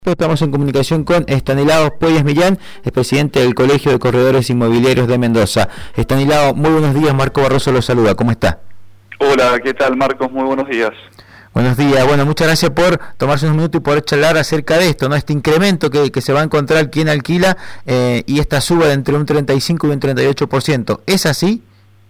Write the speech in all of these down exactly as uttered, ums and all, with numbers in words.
Estamos en comunicación con Estanislao Puelles Millán, es presidente del Colegio de Corredores Inmobiliarios de Mendoza. Estanislao, muy buenos días, Marco Barroso lo saluda, ¿cómo está? Hola, ¿qué tal, Marcos? Muy buenos días. Buenos días, bueno, muchas gracias por tomarse unos minutos y poder charlar acerca de esto, ¿no? Este incremento que, que se va a encontrar quien alquila eh, y esta suba de entre un treinta y cinco y un treinta y ocho por ciento, ¿es así?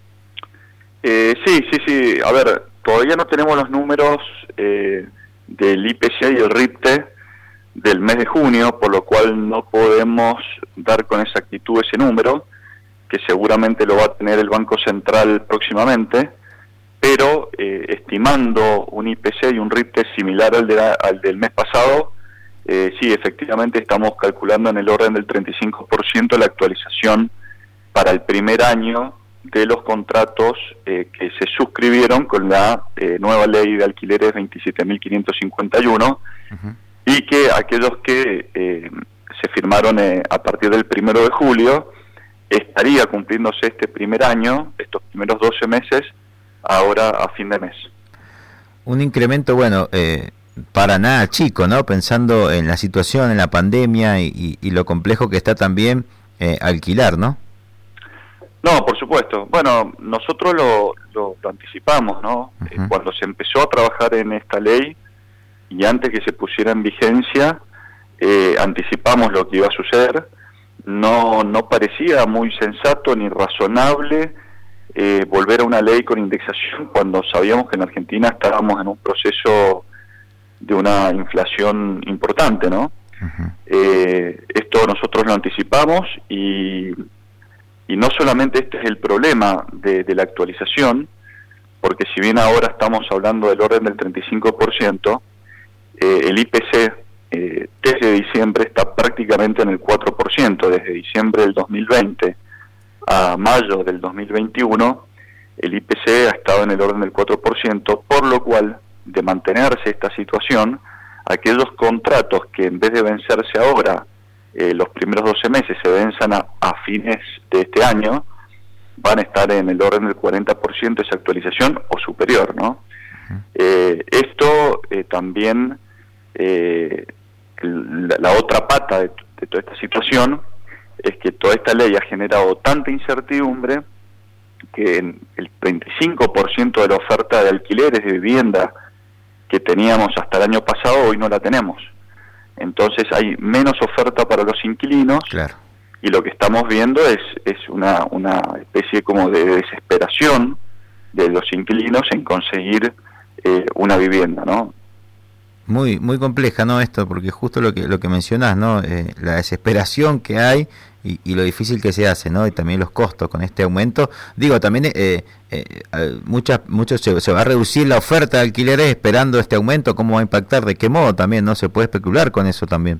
Eh, sí, sí, sí, a ver, todavía no tenemos los números eh, del I P C y el R I P T E del mes de junio, por lo cual no podemos dar con exactitud ese número, que seguramente lo va a tener el Banco Central próximamente, pero eh, estimando un I P C y un R I P T E similar al, de la, al del mes pasado, eh, sí, efectivamente estamos calculando en el orden del treinta y cinco por ciento la actualización para el primer año de los contratos eh, que se suscribieron con la eh, nueva ley de alquileres veintisiete mil quinientos cincuenta y uno, uh-huh. Y que aquellos que eh, se firmaron eh, a partir del primero de julio, estaría cumpliéndose este primer año, estos primeros doce meses, ahora a fin de mes. Un incremento, bueno, eh, para nada chico, ¿no? Pensando en la situación, en la pandemia y, y, y lo complejo que está también eh, alquilar, ¿no? No, por supuesto. Bueno, nosotros lo, lo, lo anticipamos, ¿no? Uh-huh. Eh, cuando se empezó a trabajar en esta ley, y antes que se pusiera en vigencia, eh, anticipamos lo que iba a suceder. No, no parecía muy sensato ni razonable eh, volver a una ley con indexación cuando sabíamos que en Argentina estábamos en un proceso de una inflación importante, ¿no? Uh-huh. Eh, esto nosotros lo anticipamos y, y no solamente este es el problema de, de la actualización, porque si bien ahora estamos hablando del orden del treinta y cinco por ciento, Eh, el I P C eh, desde diciembre está prácticamente en el cuatro por ciento, desde diciembre del dos mil veinte a mayo del dos mil veintiuno, el I P C ha estado en el orden del cuatro por ciento, por lo cual, de mantenerse esta situación, aquellos contratos que en vez de vencerse ahora, eh, los primeros doce meses se venzan a, a fines de este año, van a estar en el orden del cuarenta por ciento de esa actualización o superior, ¿no? Eh, esto eh, también, eh, la, la otra pata de, de toda esta situación es que toda esta ley ha generado tanta incertidumbre que en el treinta y cinco por ciento de la oferta de alquileres de vivienda que teníamos hasta el año pasado, hoy no la tenemos. Entonces hay menos oferta para los inquilinos. Claro. Y lo que estamos viendo es, es una, una especie como de desesperación de los inquilinos en conseguir Eh, una vivienda, ¿no? Muy muy compleja, ¿no? Esto, porque justo lo que lo que mencionás, ¿no? Eh, la desesperación que hay y, y lo difícil que se hace, ¿no? Y también los costos con este aumento. Digo, también eh, eh, muchas muchos se, se va a reducir la oferta de alquileres esperando este aumento. ¿Cómo va a impactar? ¿De qué modo también? ¿No? Se puede especular con eso también.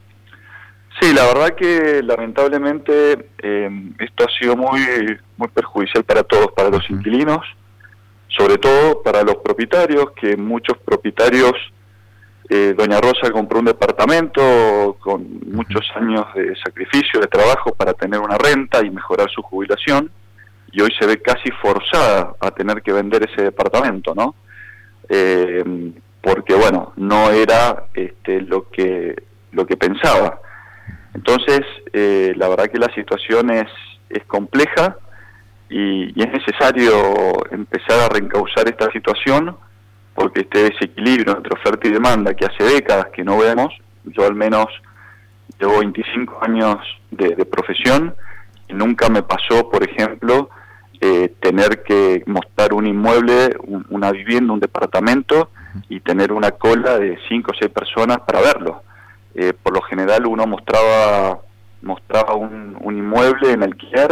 Sí, la verdad que lamentablemente eh, esto ha sido muy muy perjudicial para todos, para los uh-huh. inquilinos, sobre todo para los propietarios, que muchos propietarios, eh, Doña Rosa compró un departamento con muchos años de sacrificio, de trabajo para tener una renta y mejorar su jubilación, y hoy se ve casi forzada a tener que vender ese departamento, ¿no? Eh, porque, bueno, no era este, lo que lo que pensaba. Entonces, eh, la verdad que la situación es, es compleja, Y, y es necesario empezar a reencauzar esta situación, porque este desequilibrio entre oferta y demanda que hace décadas que no vemos, yo al menos llevo veinticinco años de, de profesión y nunca me pasó, por ejemplo, eh, tener que mostrar un inmueble, un, una vivienda, un departamento y tener una cola de cinco o seis personas para verlo. Eh, por lo general uno mostraba, mostraba un, un inmueble en alquiler,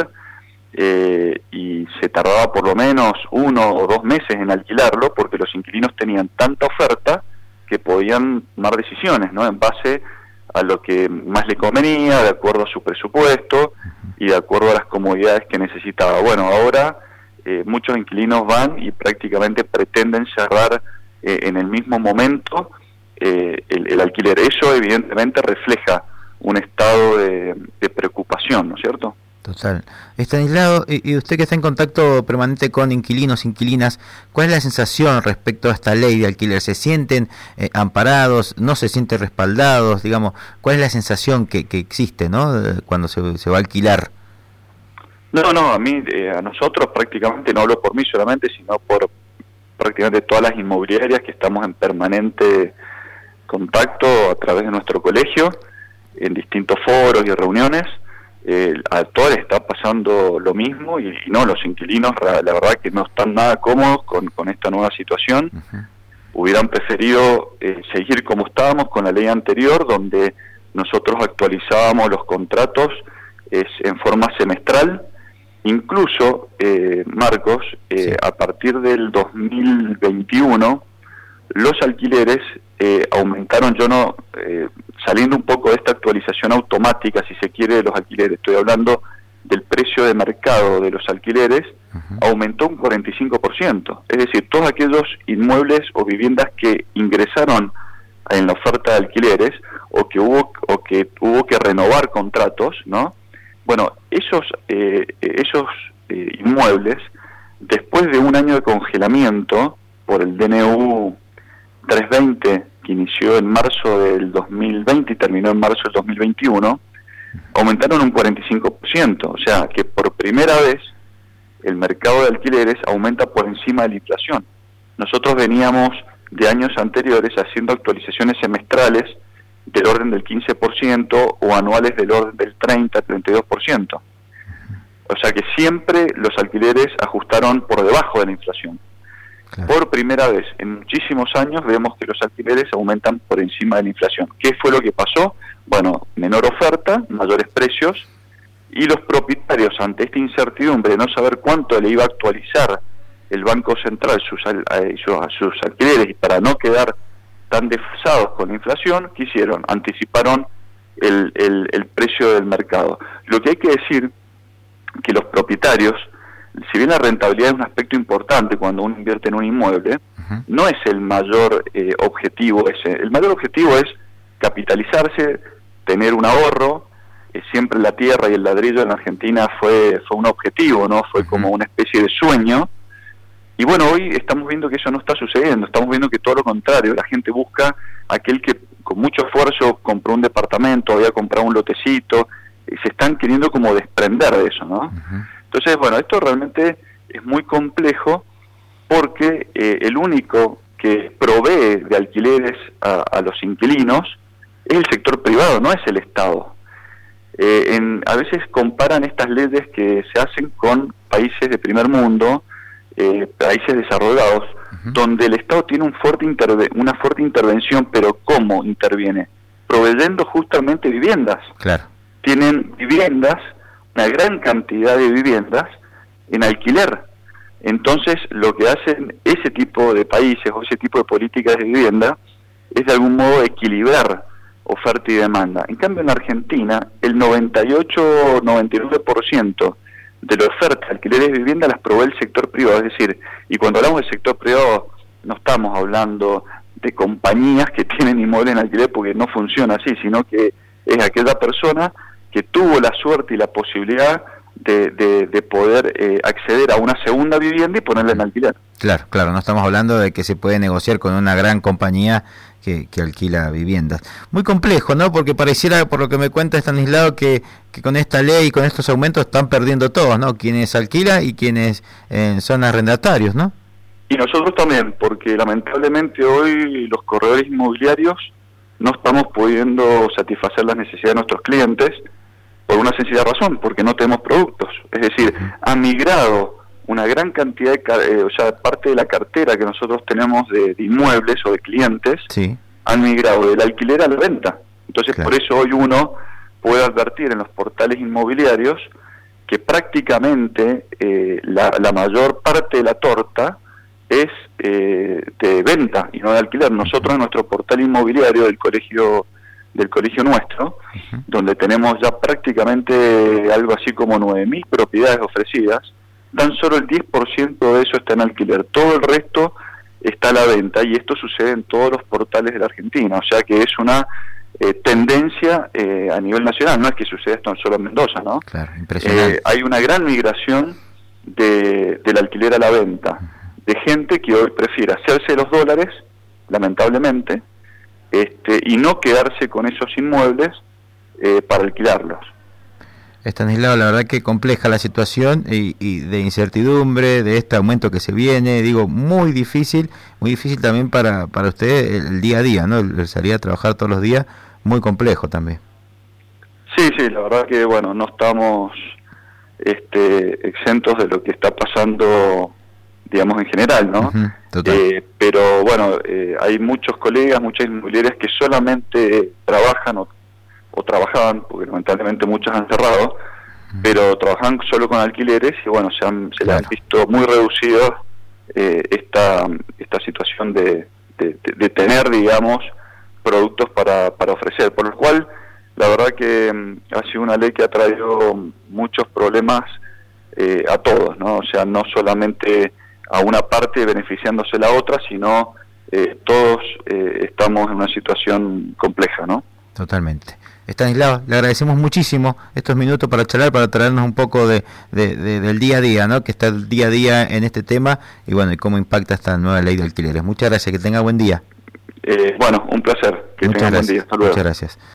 Eh, y se tardaba por lo menos uno o dos meses en alquilarlo porque los inquilinos tenían tanta oferta que podían tomar decisiones, ¿no? En base a lo que más le convenía, de acuerdo a su presupuesto y de acuerdo a las comodidades que necesitaba. Bueno, ahora eh, muchos inquilinos van y prácticamente pretenden cerrar eh, en el mismo momento eh, el, el alquiler. Eso evidentemente refleja un estado de, de preocupación, ¿no es cierto? Total. Estanislao, y usted que está en contacto permanente con inquilinos, inquilinas, ¿cuál es la sensación respecto a esta ley de alquiler? ¿Se sienten eh, amparados? ¿No se sienten respaldados? Digamos, ¿cuál es la sensación que, que existe, ¿no?, cuando se, se va a alquilar? No, no, a mí, eh, a nosotros prácticamente, no hablo por mí solamente, sino por prácticamente todas las inmobiliarias que estamos en permanente contacto a través de nuestro colegio, en distintos foros y reuniones. Eh, a todos les está pasando lo mismo y, y no, los inquilinos la verdad que no están nada cómodos con, con esta nueva situación. Uh-huh. Hubieran preferido eh, seguir como estábamos con la ley anterior, donde nosotros actualizábamos los contratos es, en forma semestral. Incluso, eh, Marcos, eh, sí. a partir del dos mil veintiuno, los alquileres eh, aumentaron, yo no, eh, saliendo un poco de esta actualización automática, si se quiere, de los alquileres, estoy hablando del precio de mercado de los alquileres, uh-huh. aumentó un cuarenta y cinco por ciento. Es decir, todos aquellos inmuebles o viviendas que ingresaron en la oferta de alquileres o que hubo o que hubo que renovar contratos, ¿no? Bueno, esos eh, esos eh, inmuebles, después de un año de congelamiento por el D N U trescientos veinte, que inició en marzo del dos mil veinte y terminó en marzo del dos mil veintiuno, aumentaron un cuarenta y cinco por ciento. O sea, que por primera vez el mercado de alquileres aumenta por encima de la inflación. Nosotros veníamos de años anteriores haciendo actualizaciones semestrales del orden del quince por ciento o anuales del orden del treinta a treinta y dos por ciento. O sea que siempre los alquileres ajustaron por debajo de la inflación. Claro. Por primera vez en muchísimos años vemos que los alquileres aumentan por encima de la inflación. ¿Qué fue lo que pasó? Bueno, menor oferta, mayores precios, y los propietarios, ante esta incertidumbre de no saber cuánto le iba a actualizar el Banco Central sus, sus, sus alquileres, y para no quedar tan desfasados con la inflación, ¿qué hicieron? Anticiparon el, el, el precio del mercado. Lo que hay que decir que los propietarios, si bien la rentabilidad es un aspecto importante cuando uno invierte en un inmueble, uh-huh. no es el mayor eh, objetivo ese. El mayor objetivo es capitalizarse, tener un ahorro. Eh, siempre la tierra y el ladrillo en Argentina fue fue un objetivo, ¿no? Fue uh-huh. como una especie de sueño. Y bueno, hoy estamos viendo que eso no está sucediendo. Estamos viendo que todo lo contrario. La gente busca aquel que con mucho esfuerzo compró un departamento, había comprado un lotecito, y se están queriendo como desprender de eso, ¿no? Uh-huh. Entonces, bueno, esto realmente es muy complejo porque eh, el único que provee de alquileres a, a los inquilinos es el sector privado, no es el Estado. Eh, en, a veces comparan estas leyes que se hacen con países de primer mundo, eh, países desarrollados, uh-huh. donde el Estado tiene un fuerte interve- una fuerte intervención, pero ¿cómo interviene? Proveyendo justamente viviendas. Claro. Tienen viviendas, una gran cantidad de viviendas en alquiler. Entonces, lo que hacen ese tipo de países o ese tipo de políticas de vivienda es de algún modo equilibrar oferta y demanda. En cambio, en Argentina, el noventa y ocho a noventa y nueve por ciento de la oferta de alquileres de vivienda las provee el sector privado. Es decir, y cuando hablamos del sector privado, no estamos hablando de compañías que tienen inmuebles en alquiler porque no funciona así, sino que es aquella persona que tuvo la suerte y la posibilidad de, de, de poder eh, acceder a una segunda vivienda y ponerla en alquiler. Claro, claro, no estamos hablando de que se puede negociar con una gran compañía que, que alquila viviendas. Muy complejo, ¿no? Porque pareciera, por lo que me cuenta Estanislao, que, que con esta ley y con estos aumentos están perdiendo todos, ¿no? Quienes alquilan y quienes eh, son arrendatarios, ¿no? Y nosotros también, porque lamentablemente hoy los corredores inmobiliarios no estamos pudiendo satisfacer las necesidades de nuestros clientes por una sencilla razón, porque no tenemos productos. Es decir, ha migrado una gran cantidad de, eh, o sea, parte de la cartera que nosotros tenemos de, de inmuebles o de clientes, sí. han migrado del alquiler a la venta. Entonces, claro. por eso hoy uno puede advertir en los portales inmobiliarios que prácticamente eh, la, la mayor parte de la torta es eh, de venta y no de alquiler. Nosotros en nuestro portal inmobiliario del colegio del colegio nuestro, uh-huh. donde tenemos ya prácticamente algo así como nueve mil propiedades ofrecidas, tan solo el diez por ciento de eso está en alquiler, todo el resto está a la venta, y esto sucede en todos los portales de la Argentina, o sea que es una eh, tendencia eh, a nivel nacional, no es que suceda esto solo en Mendoza, ¿no? Claro, impresionante. Eh, hay una gran migración de, del alquiler a la venta, de gente que hoy prefiere hacerse los dólares, lamentablemente, este, y no quedarse con esos inmuebles eh, para alquilarlos. Estanislao, la verdad que compleja la situación y, y de incertidumbre, de este aumento que se viene, digo, muy difícil, muy difícil también para, para usted el, el día a día, ¿no? El, el salir a trabajar todos los días, muy complejo también. Sí, sí, la verdad que, bueno, no estamos este, exentos de lo que está pasando, digamos, en general, ¿no? Uh-huh, total. Eh, pero, bueno, eh, hay muchos colegas, muchas inmobiliarias que solamente trabajan o o trabajaban, porque lamentablemente muchos han cerrado, pero trabajan solo con alquileres y bueno, se, han, se claro. les han visto muy reducidos eh, esta esta situación de, de, de tener, digamos, productos para, para ofrecer, por lo cual la verdad que um, ha sido una ley que ha traído muchos problemas eh, a todos, ¿no? O sea, no solamente a una parte beneficiándose la otra, sino eh, todos eh, estamos en una situación compleja, ¿no? Totalmente. Estanislao, le agradecemos muchísimo estos minutos para charlar, para traernos un poco de, de, de, del día a día, ¿no? Que está el día a día en este tema y bueno, y cómo impacta esta nueva ley de alquileres. Muchas gracias, que tenga buen día. Eh, bueno, un placer, que Muchas tenga gracias. buen día, hasta luego. Muchas gracias.